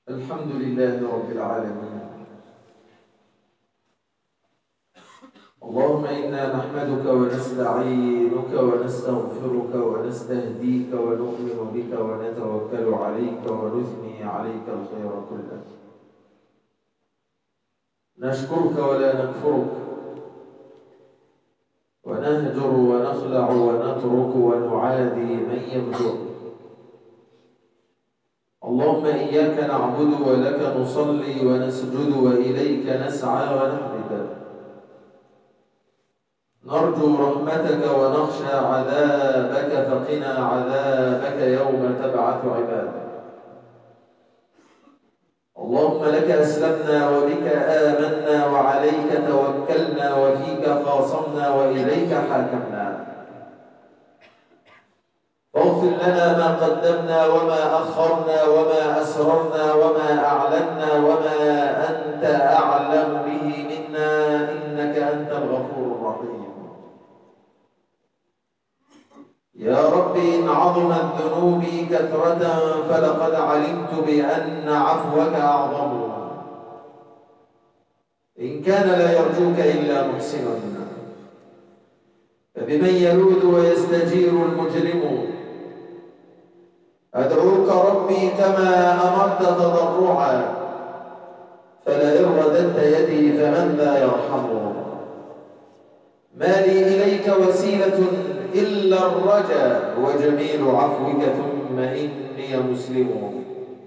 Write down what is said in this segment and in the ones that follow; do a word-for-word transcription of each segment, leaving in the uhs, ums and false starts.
الحمد لله رب العالمين. اللهم إنا نحمدك ونستعينك ونستغفرك ونستهديك ونؤمن بك ونتوكل عليك ونثني عليك الخير كله. نشكرك ولا نكفرك، ونهجر ونخلع ونترك ونعادي من يبدأ. اللهم إياك نعبد ولك نصلي ونسجد وإليك نسعى ونحمد. نرجو رحمتك ونخشى عذابك، فقنا عذابك يوم تبعث عبادك. اللهم لك أسلمنا وبك آمنا وعليك توكلنا وفيك خاصمنا وإليك حاكمنا. اغفر لنا ما قدمنا وما أخرنا وما أسررنا وما أعلنا وما أنت أعلم به منا، إنك أنت الغفور الرحيم. يا ربي إن عظمت ذنوبي كثرة فلقد علمت بأن عفوك أعظم. إن كان لا يرجوك إلا محسن، فبمن يلوذ ويستجير المجرم؟ أدعوك ربي كما أمرت تضرعا، فلئن رددت يدي فمن ذا يرحم؟ ما لي إليك وسيلة إلا الرجا، وجميل عفوك ثم إني مسلم.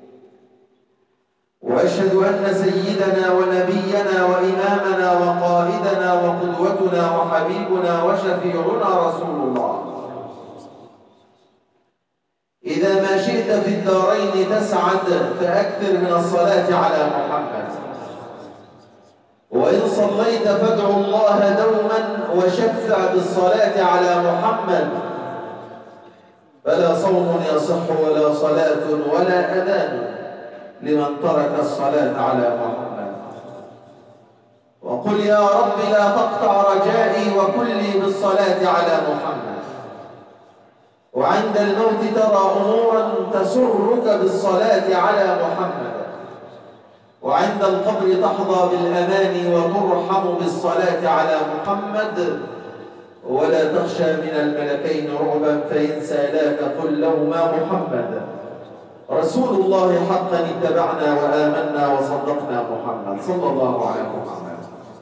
وأشهد أن سيدنا ونبينا وإمامنا وقائدنا وقدوتنا وحبيبنا وشفيعنا رسول الله، إذا ما شئت في الدارين تسعد فأكثر من الصلاة على محمد. وإن صليت فادعوا الله دوما وشفع بالصلاة على محمد، فلا صوم يصح ولا صلاة ولا أذان لمن ترك الصلاة على محمد. وقل يا رب لا تقطع رجائي وكلي بالصلاة على محمد. وعند الموت ترى أمورا تسرك بالصلاة على محمد. وعند القبر تحظى بالأمان وترحم بالصلاة على محمد. ولا تخشى من الملكين رعبا فإن سالاك قل لهما محمد. رسول الله حقا اتبعنا وآمنا وصدقنا محمد صلى الله على محمد.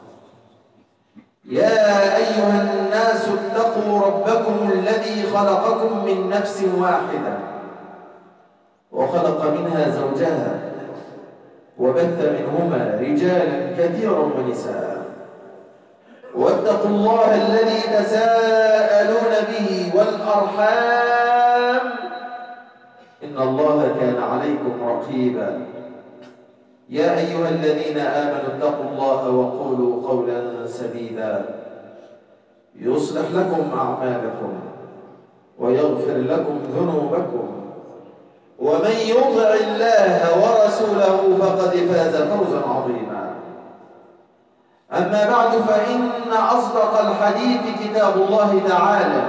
يا أيها الناس اتقوا ربكم الذي خلقكم من نفس واحدة وخلق منها زوجها وبث منهما رجالا كثيرا ونساء، واتقوا الله الذي تساءلون به والأرحام إن الله كان عليكم رقيبا. يا أيها الذين آمنوا اتقوا الله وقولوا قولا سديدا يصلح لكم أعمالكم ويغفر لكم ذنوبكم، ومن يطع الله ورسوله فقد فاز فوزا عظيما. أما بعد، فإن أصدق الحديث كتاب الله تعالى،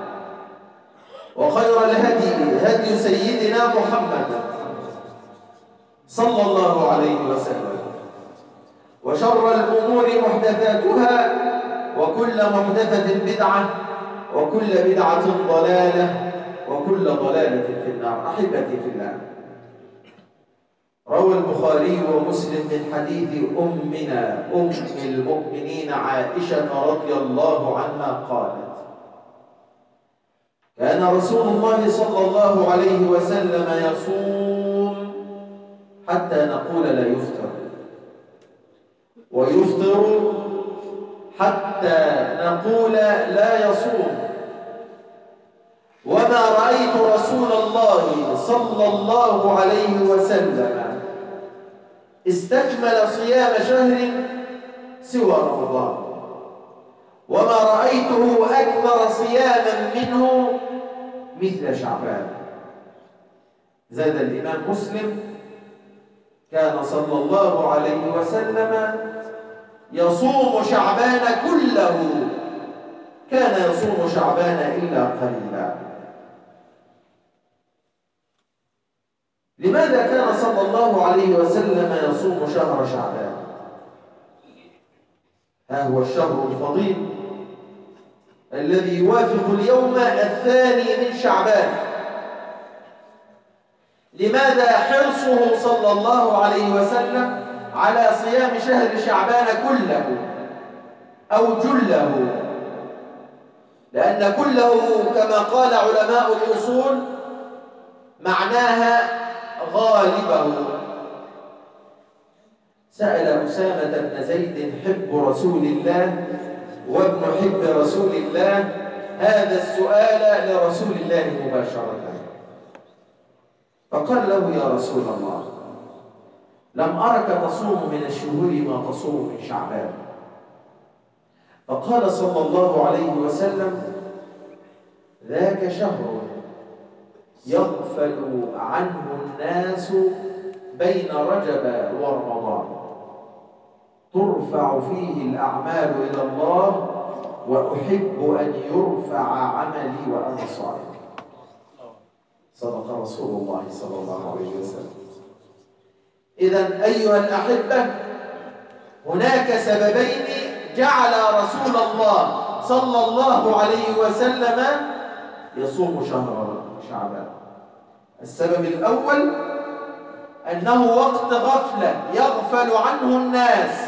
وخير الهدي هدي سيدنا محمد صلى الله عليه وسلم، وشر الأمور محدثاتها، وكل محدثة بدعة، وكل بدعة ضلالة، وكل ضلالة في النار. أحبتي في الله، روى البخاري ومسلم من حديث أمنا أم المؤمنين عائشة رضي الله عنها قالت: كان رسول الله صلى الله عليه وسلم يصوم حتى نقول لا يفطر، ويفطر حتى نقول لا يصوم. وما رأيت رسول الله صلى الله عليه وسلم استكمل صيام شهر سوى رمضان، وما رأيته أكثر صياما منه مثل شعبان. زاد الإمام مسلم: كان صلى الله عليه وسلم يصوم شعبان كله، كان يصوم شعبان إلا قليلا. لماذا كان صلى صلى الله عليه وسلم يصوم شهر شعبان. ها هو الشهر الفضيل الذي يوافق اليوم الثاني من شعبان. لماذا حرصه صلى الله عليه وسلم على صيام شهر شعبان كله أو جله؟ لأن كله كما قال علماء الأصول معناها غالبه. سأل أسامة بن زيد حب رسول الله وابن حب رسول الله هذا السؤال لرسول الله مباشرة، فقال له: يا رسول الله، لم أرك تصوم من الشهور ما تصوم من شعبان. فقال صلى الله عليه وسلم: ذاك شهر يغفل عنه الناس بين رجب ورمضان، ترفع فيه الأعمال إلى الله، وأحب أن يرفع عملي وأنا صائم. صدق رسول الله صلى الله عليه وسلم. إذن أيها الأحبة، هناك سببين جعل رسول الله صلى الله عليه وسلم يصوم شهر شعبان. السبب الأول أنه وقت غفلة يغفل عنه الناس،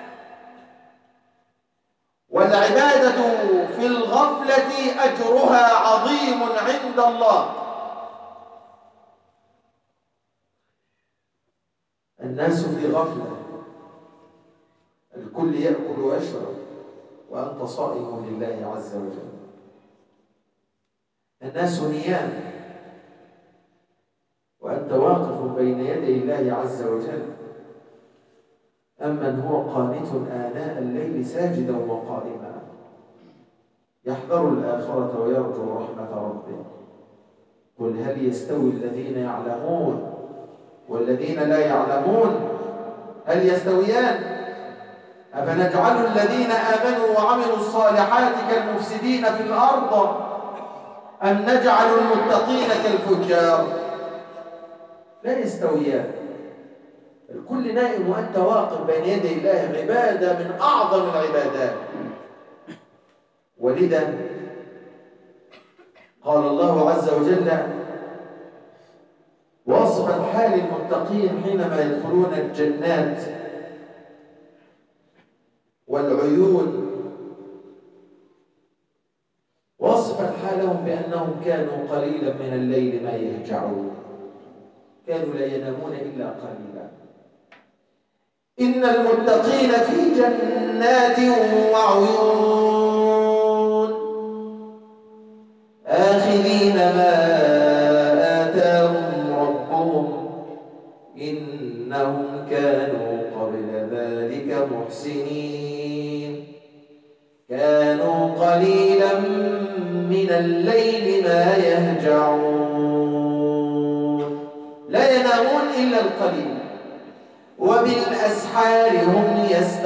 والعبادة في الغفلة أجرها عظيم عند الله. الناس في غفلة، الكل يأكل ويشرب وأنت صائم لله عز وجل. الناس نيام وأنت واقف بين يدي الله عز وجل. أمن هو قانت آناء الليل ساجدا وقائما يحذر الآخرة ويرجو رحمة ربه. قل هل يستوي الذين يعلمون والذين لا يعلمون؟ هل يستويان؟ أفنجعل الذين آمنوا وعملوا الصالحات كالمفسدين في الأرض أم نجعل المتقين كالفجار؟ لا يستويان. الكل نائم وأنت واقف بين يدي الله، عبادة من أعظم العبادات. ولذا قال الله عز وجل وصفا حال المتقين حينما يدخلون الجنات والعيون، وصفا حالهم بأنهم كانوا قليلا من الليل ما يهجعون، كانوا لا ينامون إلا قليلا. إن المتقين في جنات وعيون آخذين ما آتاهم ربهم إنهم كانوا قبل ذلك محسنين، كانوا قليلا من الليل ما يهجعون، لا ينامون إلا القليل، وبالأسحار هم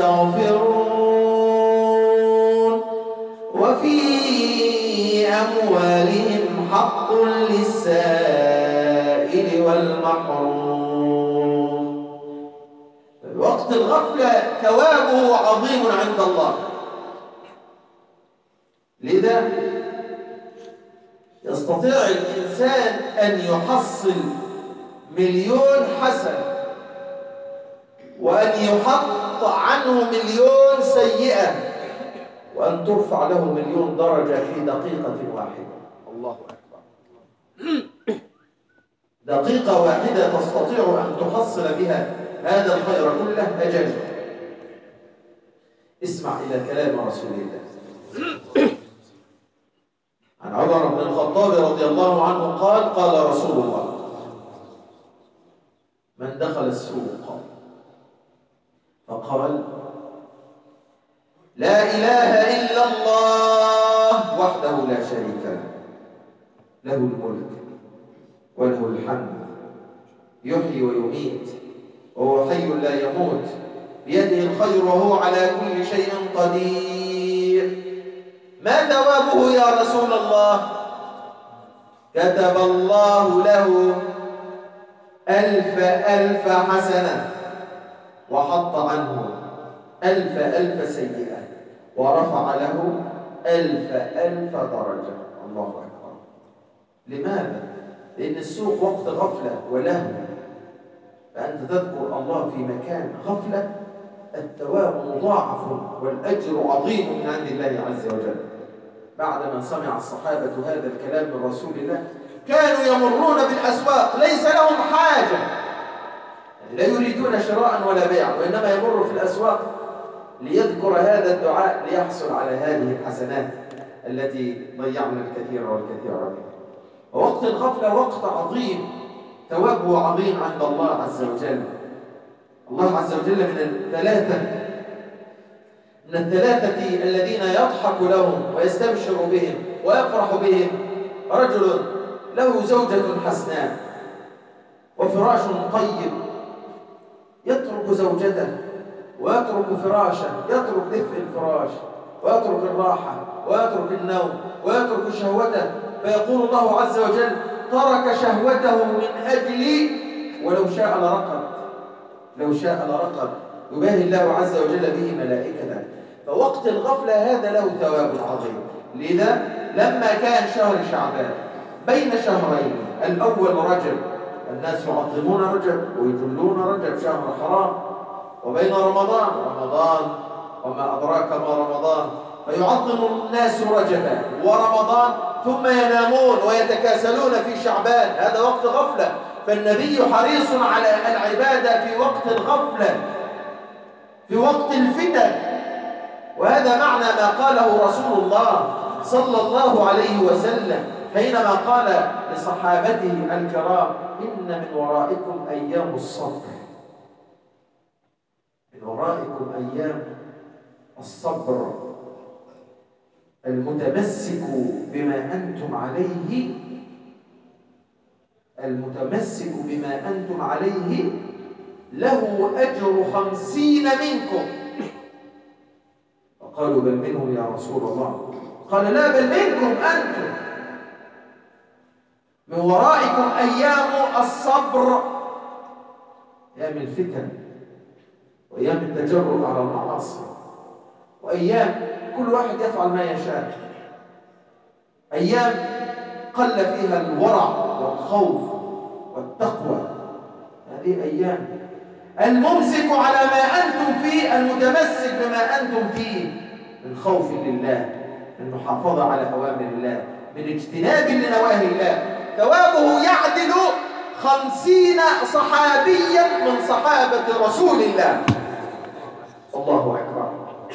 يستغفرون، وفي أموالهم حق للسائل والمحروم. وقت الغفلة ثوابه عظيم عند الله. لذا يستطيع الإنسان أن يحصل مليون حسنة وأن يحط عنه مليون سيئة وأن ترفع له مليون درجة في دقيقة واحدة. الله أكبر. دقيقة واحدة تستطيع أن تحصل بها هذا الخير كله. أجل اسمع إلى كلام رسول الله. عن عمر بن الخطاب رضي الله عنه قال قال رسول الله: من دخل السوق فقال لا إله إلا الله وحده لا شريك له، له الملك وله الحمد، يحيي ويميت وهو حي لا يموت، بيده الخير وهو على كل شيء قدير، ما ثوابه يا رسول الله؟ كتب الله له ألف ألف حسنة وحط عنه ألف ألف سيئة ورفع له ألف ألف درجة. الله أكبر. لماذا؟ لأن السوق وقت غفلة ولهو، فأنت تذكر الله في مكان غفلة الثواب مضاعف والأجر عظيم من عند الله عز وجل. بعدما سمع الصحابة هذا الكلام من رسول الله كانوا يمرون بالأسواق ليس لهم حاجة، يعني لا يريدون شراء ولا بيع، وإنما يمر في الأسواق ليذكر هذا الدعاء ليحصل على هذه الحسنات التي ضيعنا الكثير والكثير منها. ووقت الغفلة وقت عظيم ثوابه عظيم عند الله عز وجل. الله عز وجل من الثلاثة من الثلاثة الذين يضحك لهم ويستبشر بهم ويفرح بهم رجل له زوجة حسناء وفراش طيب، يترك زوجته ويترك فراشه، يترك دفء الفراش ويترك الراحة ويترك النوم ويترك شهوته، فيقول الله عز وجل ترك شهوته من أجلي ولو شاء لرقد، لو شاء لرقد. يباهي الله عز وجل به ملائكته. فوقت الغفلة هذا له ثواب عظيم. لذا لما كان شهر شعبان بين شهرين، الأول رجب، الناس يعظمون رجب ويجلون رجب شهر حرام، وبين رمضان، رمضان وما أدراك ما رمضان، فيعظم الناس رجبا ورمضان ثم ينامون ويتكاسلون في شعبان، هذا وقت غفلة. فالنبي حريص على العبادة في وقت الغفلة، في وقت الفتن. وهذا معنى ما قاله رسول الله صلى الله عليه وسلم حينما قال لصحابته الكرام إن من ورائكم أيام الصبر، من ورائكم أيام الصبر، المتمسك بما أنتم عليه، المتمسك بما أنتم عليه له أجر خمسين منكم. قالوا بل منهم يا رسول الله؟ قال لا بل منكم أنتم، من ورائكم أيام الصبر، أيام الفتن وأيام التجرؤ على المعاصي، وأيام كل واحد يفعل ما يشاء، أيام قل فيها الورع والخوف والتقوى. هذه أيام الممسك على ما أنتم فيه، المتمسك بما أنتم فيه من خوف لله، من محافظة على أوامر الله، من اجتناب لنواهي الله، ثوابه يعدل خمسين صحابيا من صحابة رسول الله. الله أكبر.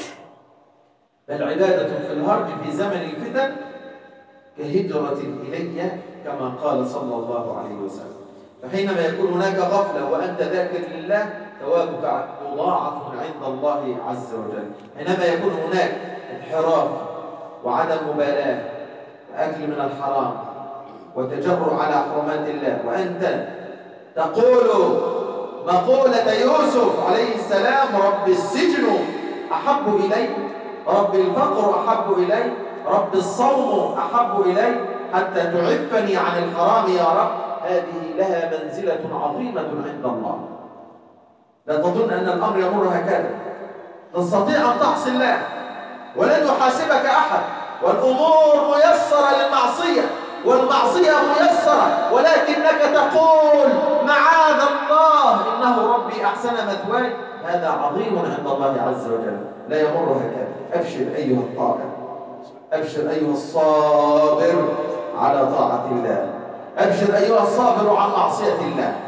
العبادة في الهرج في زمن الفتن كهجرة إلي كما قال صلى الله عليه وسلم. فحينما يكون هناك غفلة وأنت ذاكر لله ثوابك مضاعف عند الله عز وجل. حينما يكون هناك انحراف وعدم مبالاة وأكل من الحرام وتجرؤ على حرمات الله، وأنت تقول مقولة يوسف عليه السلام رب السجن أحب إلي، رب الفقر أحب إلي، رب الصوم أحب إلي حتى تعفني عن الحرام يا رب، هذه لها منزلة عظيمة عند الله. لا تظن أن الأمر يمر هكذا، تستطيع أن تعصي الله ولن يحاسبك أحد، والأمور ميسرة للمعصية والمعصية ميسرة، ولكنك تقول معاذ الله إنه ربي أحسن مثواي، هذا عظيم عند الله عز وجل. لا يمر هكذا. أبشر أيها الطائع، أبشر أيها الصابر على طاعة الله، أبشر أيها الصابر عن معصية الله.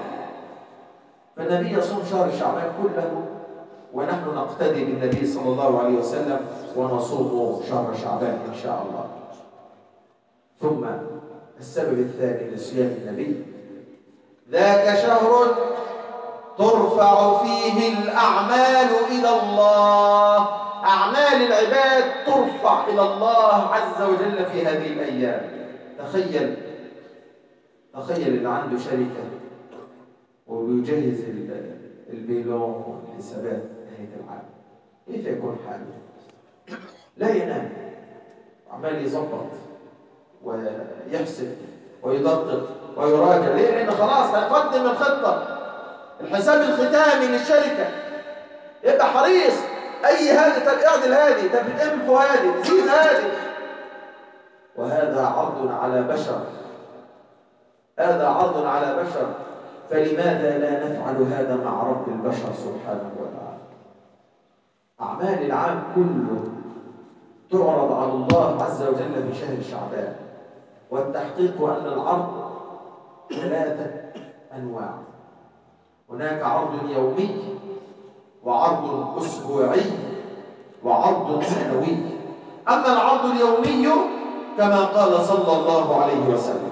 فالنبي يصوم شهر شعبان كله، ونحن نقتدي بالنبي صلى الله عليه وسلم ونصوم شهر شعبان إن شاء الله. ثم السبب الثاني لصيام النبي، ذاك شهر ترفع فيه الأعمال إلى الله، أعمال العباد ترفع إلى الله عز وجل في هذه الأيام. تخيل تخيل اللي عنده شركة وبيجهز البيلون والحسابات نهاية العام، كيف يكون حاله؟ لا ينام، عمال يظبط ويحسب ويدقق ويراجع. ليه؟ لأن خلاص هيقدم الخطة، الحساب الختامي للشركة، يبقى حريص. أي هذه، طب اعدل هذه، طب امحو هذه، زيد هذه. وهذا عرض على بشر، هذا عرض على بشر، فلماذا لا نفعل هذا مع رب البشر سبحانه وتعالى؟ أعمال العام كله تعرض على الله عز وجل في شهر شعبان. والتحقيق أن العرض ثلاثة أنواع: هناك عرض يومي، وعرض أسبوعي، وعرض سنوي. أما العرض اليومي كما قال صلى الله عليه وسلم: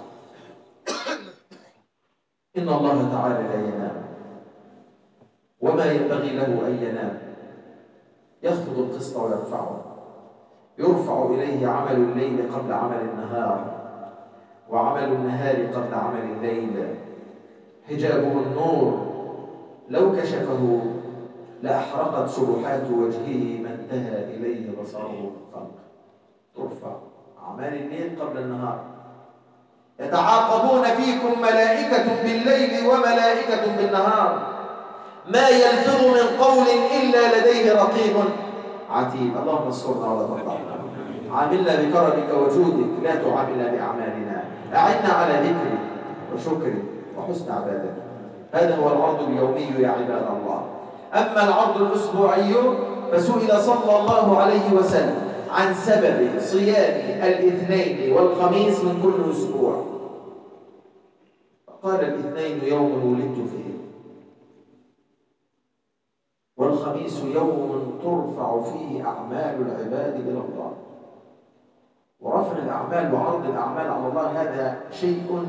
إن الله تعالى لا ينام وما ينبغي له أن ينام، يخفض القسط ويرفعه، يرفع إليه عمل الليل قبل عمل النهار، وعمل النهار قبل عمل الليل، حجابه النور لو كشفه لأحرقت سبحات وجهه ما انتهى إليه بصره من خلق. ترفع أعمال الليل قبل النهار. يتعاقبون فيكم ملائكة بالليل وملائكة بالنهار، ما يلفظ من قول إلا لديه رقيب عتيد. اللهم استرنا ولا تفضحنا، عاملنا بكرمك وجودك، لا تعاملنا بأعمالنا، أعنا على ذكرك وشكرك وحسن عبادتك. هذا هو العرض اليومي يا عباد الله. أما العرض الأسبوعي فسئل صلى الله عليه وسلم عن سبب صيام الاثنين والخميس من كل أسبوع، قال: الاثنين يوم ولدت فيه، والخميس يوم ترفع فيه أعمال العباد إلى الله. ورفع الأعمال وعرض الأعمال على الله هذا شيء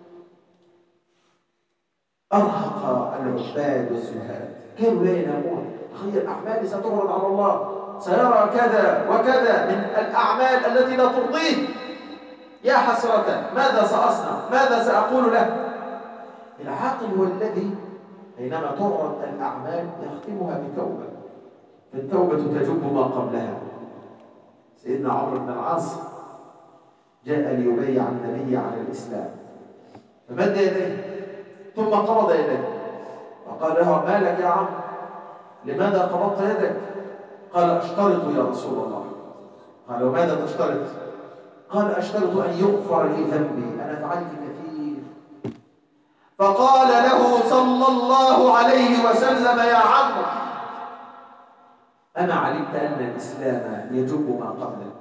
أرهق العباد والزهاد، كانوا لا ينامون. تخيل أعمالي ستعرض على الله، سيرى كذا وكذا من الأعمال التي لا ترضيه، يا حسرة، ماذا سأصنع؟ ماذا سأقول له؟ العاقل هو الذي حينما تعرض الأعمال يختمها بتوبة، فالتوبة تجب ما قبلها. سيدنا عمرو بن العاص جاء ليبايع النبي على الإسلام، فمد يديه ثم قبض يديه وقال له: ما لك يا عمرو؟ لماذا قبضت يدك؟ قال: أشترط يا رسول الله. قال: وماذا تشترط؟ قال: أشترط أن يغفر لي ذنبي، أنا فعلت كثير. فقال له صلى الله عليه وسلم: يا عمرو، أما علمت أن الإسلام يجب ما قبله،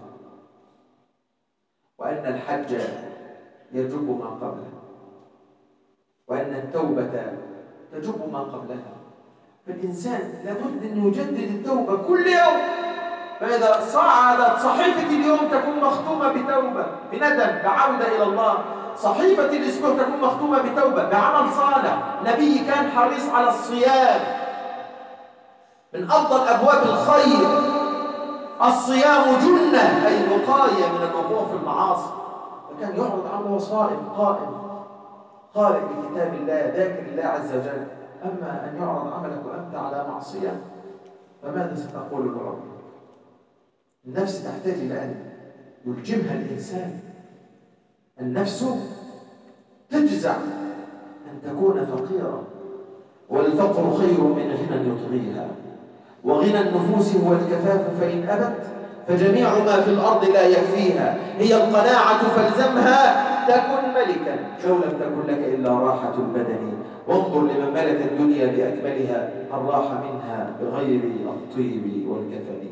وأن الحج يجب ما قبله، وأن التوبة تجب ما قبلها؟ فالإنسان لابد أن يجدد التوبة كل يوم، فإذا صعدت صحيفة اليوم تكون مختومة بتوبة، بندم، بعودة إلى الله. صحيفة الأسبوع تكون مختومة بتوبة، بعمل صالح. النبي كان حريص على الصيام، من أفضل أبواب الخير. الصيام جنة، أي وقاية من الوقوع في المعاصي. فكان يعرض عمله صائم قائم قارئ بكتاب الله ذاكر الله عز وجل. أما أن يعرض عملك وأنت على معصية، فماذا ستقول لربك؟ النفس تحتاج إلى أن يلجمها الإنسان. النفس تجزع أن تكون فقيرة، والفقر خير من غنى يطغيها، وغنى النفوس هو الكفاف، فإن أبت فجميع ما في الأرض لا يكفيها. هي القناعة فالزمها تكن ملكا، لو لم تكن لك إلا راحة البدن. وانظر لمن ملك الدنيا بأكملها، هل راح منها بغير الطيب والكفن.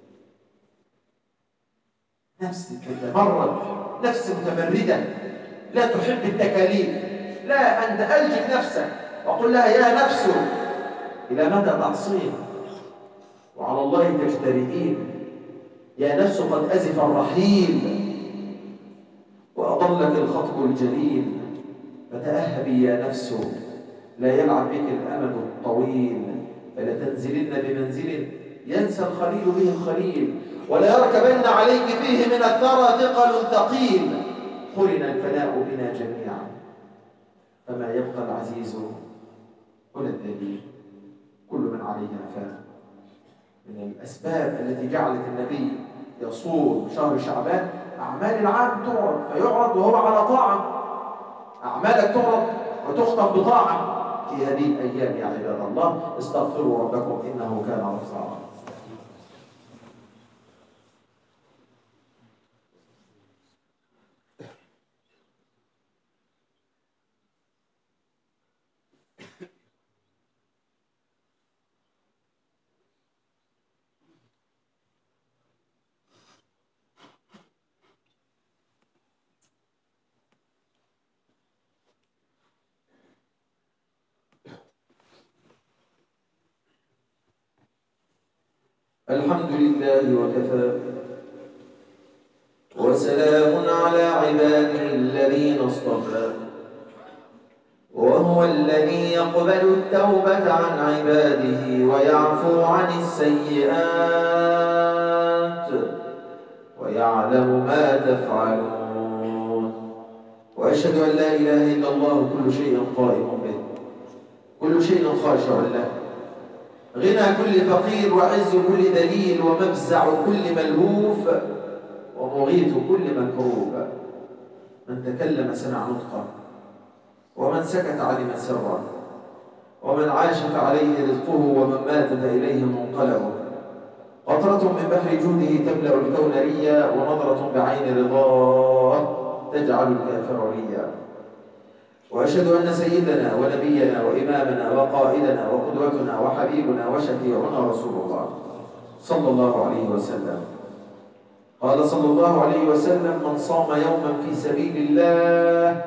نفس تتمرد، نفس متمردة، لا تحب التكاليف. لا، أنت ألجم نفسك وقل لها: يا نفس، إلى متى تعصين وعلى الله تجترئين؟ يا نفس قد أزف الرحيل وأضلك الخطب الجليل، فتأهبي يا نفس، لا يلعب بك الأمد الطويل، فلتنزلن بمنزل ينسى الخليل به الخليل، ولا يركبن عليك فيه من الثرى ثقل ثقيل. قرن الفناء بنا جميعا، فما يبقى العزيز ولا الذليل، كل من عليها فان. من الأسباب التي جعلت النبي يصوم شهر شعبان، أعمال العام تعرض، فيعرض وهو على طاعة. أعمالك تعرض وتختم بطاعة في هذه الأيام يا عباد الله. استغفروا ربكم إنه كان غفارا. الحمد لله وكفى، وسلام على عباده الذين اصطفى. وهو الذي يقبل التوبة عن عباده ويعفو عن السيئات ويعلم ما تفعلون. وأشهد أن لا إله إلا الله كل شيء قائم به، كل شيء خاشع له، غنى كل فقير وعز كل ذليل ومفزع كل ملهوف ومغيث كل مكروب. من تكلم سمع نطقه، ومن سكت علم سره، ومن عاش فعليه رزقه، ومن مات فإليه منقلبه. قطرة من بحر جوده تملأ الكون ريا، ونظرة بعين رضاه تجعل الكافر ريا. وأشهد أن سيدنا ونبينا وإمامنا وقائدنا وقدوتنا وحبيبنا وشفيعنا رسول الله صلى الله عليه وسلم قال صلى الله عليه وسلم: من صام يوما في سبيل الله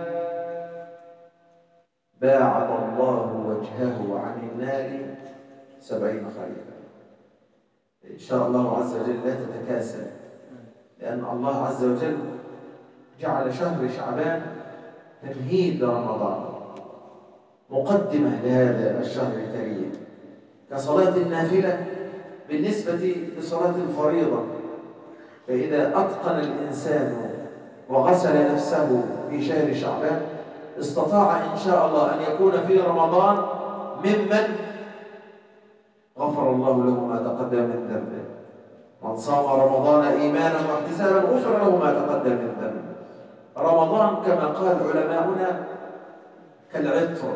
باعد الله وجهه عن النار سبعين خريفا. إن شاء الله عز وجل لا تتكاسل، لأن الله عز وجل جعل شهر شعبان تمهيد لرمضان، مقدمة لهذا الشهر الكريم، كصلاة النافلة بالنسبة لصلاة الفريضة. فإذا أتقن الإنسان وغسل نفسه في شهر شعبان استطاع إن شاء الله أن يكون في رمضان ممن غفر الله له ما تقدم من ذنبه. من صام رمضان إيمانا واحتسابا غفر له ما تقدم من ذنبه. رمضان كما قال علماؤنا كالعطر،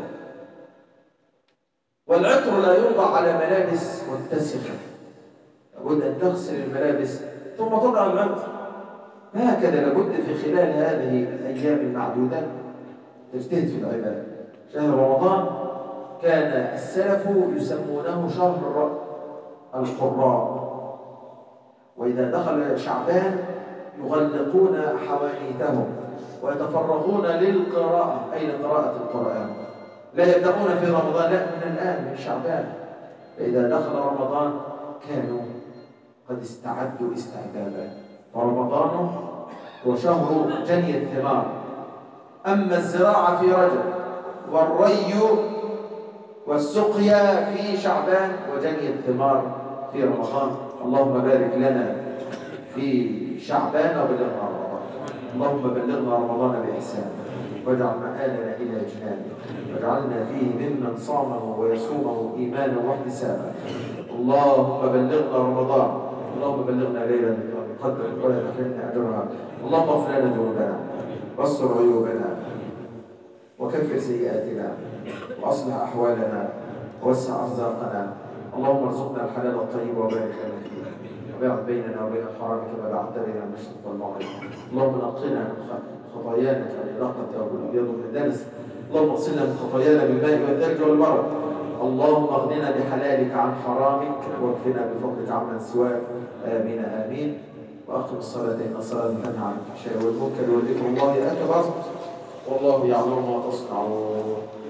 والعطر لا يوضع على ملابس متسخة، لابد أن تغسل الملابس ثم تضع العطر. هكذا لابد في خلال هذه الأيام المعدودة تجتهد في العبادة. شهر رمضان كان السلف يسمونه شهر القراء، وإذا دخل شعبان يغلقون حوانيتهم ويتفرغون للقراءة، أي لقراءة القرآن. لا يبدأون في رمضان، لا، من الآن من شعبان. فإذا دخل رمضان كانوا قد استعدوا استعدادا. فرمضان هو شهر جني الثمار. أما الزراعة في رجب، والري والسقيا في شعبان، وجني الثمار في رمضان. اللهم بارك لنا في شعبان وبلغنا رمضان. اللهم بلغنا رمضان بإحسان، واجعل مآلنا إلى جنانك، واجعلنا فيه ممن صامه ويصومه إيمانا واحتسابا. اللهم بلغنا رمضان، اللهم بلغنا ليلة القدر ولا تحرمنا أجرها. اللهم اغفر لنا ذنوبنا واستر عيوبنا وكفر سيئاتنا وأصلح أحوالنا ووسع أرزاقنا. اللهم ارزقنا الحلال الطيب وبارك لنا فيه، وباعد بيننا وبين الحرام كما بعدت بين المشرق والمغرب. اللهم نقنا من خطايانا كما ينقى الثوب الأبيض من الدنس. اللهم اغسلنا من خطايانا بالماء والثلج والبرد. اللهم اغننا بحلالك عن حرامك، واكفنا بفضلك عمن سواك. آمين آمين. وأقم الصلاة إن الصلاة تنهى عن الفحشاء والمنكر ولذكر الله أكبر، والله يعلم ما تصنعون.